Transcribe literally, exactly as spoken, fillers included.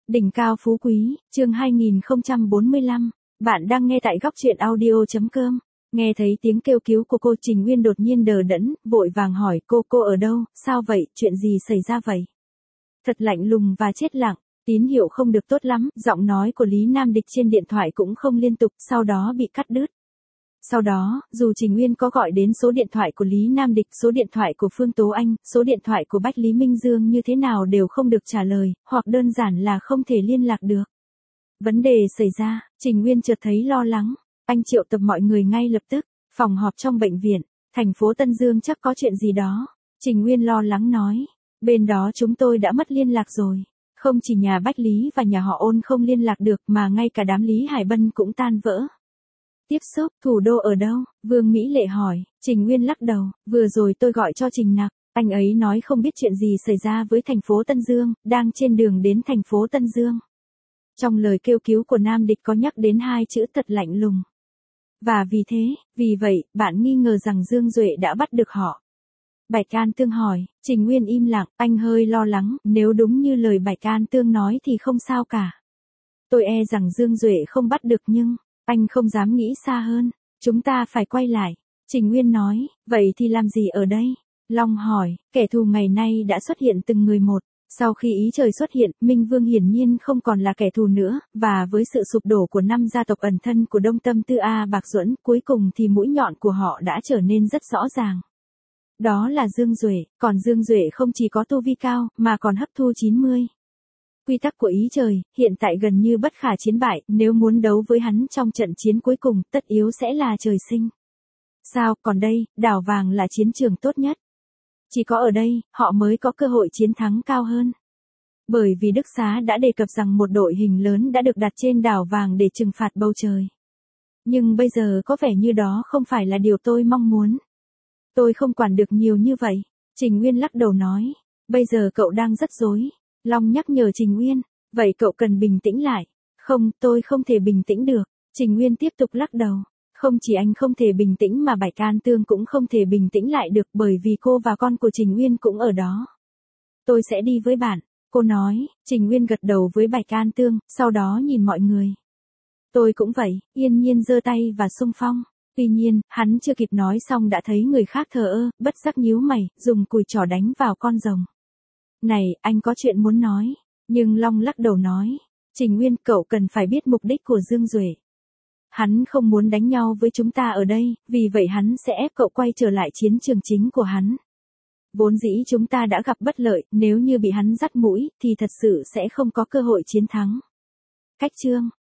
Đỉnh cao phú quý, chương hai nghìn không trăm bốn mươi lăm. Bạn đang nghe tại góc truyện audio chấm com. Nghe thấy tiếng kêu cứu của cô, Trình Nguyên đột nhiên đờ đẫn, vội vàng hỏi cô, cô ở đâu, sao vậy, chuyện gì xảy ra vậy? Thật lạnh lùng và chết lặng, tín hiệu không được tốt lắm, giọng nói của Lý Nam Địch trên điện thoại cũng không liên tục, sau đó bị cắt đứt. Sau đó, dù Trình Nguyên có gọi đến số điện thoại của Lý Nam Địch, số điện thoại của Phương Tố Anh, số điện thoại của Bách Lý Minh Dương như thế nào đều không được trả lời, hoặc đơn giản là không thể liên lạc được. Vấn đề xảy ra, Trình Nguyên chợt thấy lo lắng, anh triệu tập mọi người ngay lập tức, phòng họp trong bệnh viện, thành phố Tân Dương chắc có chuyện gì đó. Trình Nguyên lo lắng nói, bên đó chúng tôi đã mất liên lạc rồi. Không chỉ nhà Bách Lý và nhà họ Ôn không liên lạc được mà ngay cả đám Lý Hải Bân cũng tan vỡ. Tiếp xúc, thủ đô ở đâu? Vương Mỹ Lệ hỏi. Trình Nguyên lắc đầu, vừa rồi tôi gọi cho Trình Nặc, anh ấy nói không biết chuyện gì xảy ra với thành phố Tân Dương, đang trên đường đến thành phố Tân Dương. Trong lời kêu cứu của Nam Địch có nhắc đến hai chữ thật lạnh lùng. Và vì thế, vì vậy, bạn nghi ngờ rằng Dương Duệ đã bắt được họ. Bạch Can Tương hỏi. Trình Nguyên im lặng, anh hơi lo lắng, nếu đúng như lời Bạch Can Tương nói thì không sao cả. Tôi e rằng Dương Duệ không bắt được nhưng... Anh không dám nghĩ xa hơn, chúng ta phải quay lại. Trình Nguyên nói, vậy thì làm gì ở đây? Long hỏi, kẻ thù ngày nay đã xuất hiện từng người một. Sau khi ý trời xuất hiện, Minh Vương hiển nhiên không còn là kẻ thù nữa, và với sự sụp đổ của năm gia tộc ẩn thân của Đông Tâm Tư A Bạc Duẫn, cuối cùng thì mũi nhọn của họ đã trở nên rất rõ ràng. Đó là Dương Duệ, còn Dương Duệ không chỉ có tu vi cao, mà còn hấp thu chín mươi. Quy tắc của ý trời, hiện tại gần như bất khả chiến bại, nếu muốn đấu với hắn trong trận chiến cuối cùng, tất yếu sẽ là trời sinh. Sao, còn đây, đảo vàng là chiến trường tốt nhất. Chỉ có ở đây, họ mới có cơ hội chiến thắng cao hơn. Bởi vì Đức Xá đã đề cập rằng một đội hình lớn đã được đặt trên đảo vàng để trừng phạt bầu trời. Nhưng bây giờ có vẻ như đó không phải là điều tôi mong muốn. Tôi không quản được nhiều như vậy. Trình Nguyên lắc đầu nói, bây giờ cậu đang rất rối. Long nhắc nhở Trình Nguyên, vậy cậu cần bình tĩnh lại. Không, tôi không thể bình tĩnh được. Trình Nguyên tiếp tục lắc đầu. Không chỉ anh không thể bình tĩnh mà Bạch Can Tương cũng không thể bình tĩnh lại được bởi vì cô và con của Trình Nguyên cũng ở đó. Tôi sẽ đi với bạn, cô nói. Trình Nguyên gật đầu với Bạch Can Tương, sau đó nhìn mọi người. Tôi cũng vậy, yên nhiên giơ tay và xung phong. Tuy nhiên, hắn chưa kịp nói xong đã thấy người khác thờ ơ, bất giác nhíu mày, dùng cùi trỏ đánh vào con rồng. Này, anh có chuyện muốn nói. Nhưng Long lắc đầu nói. Trình Nguyên, cậu cần phải biết mục đích của Dương Duệ. Hắn không muốn đánh nhau với chúng ta ở đây, vì vậy hắn sẽ ép cậu quay trở lại chiến trường chính của hắn. Vốn dĩ chúng ta đã gặp bất lợi, nếu như bị hắn dắt mũi, thì thật sự sẽ không có cơ hội chiến thắng. Cách chương.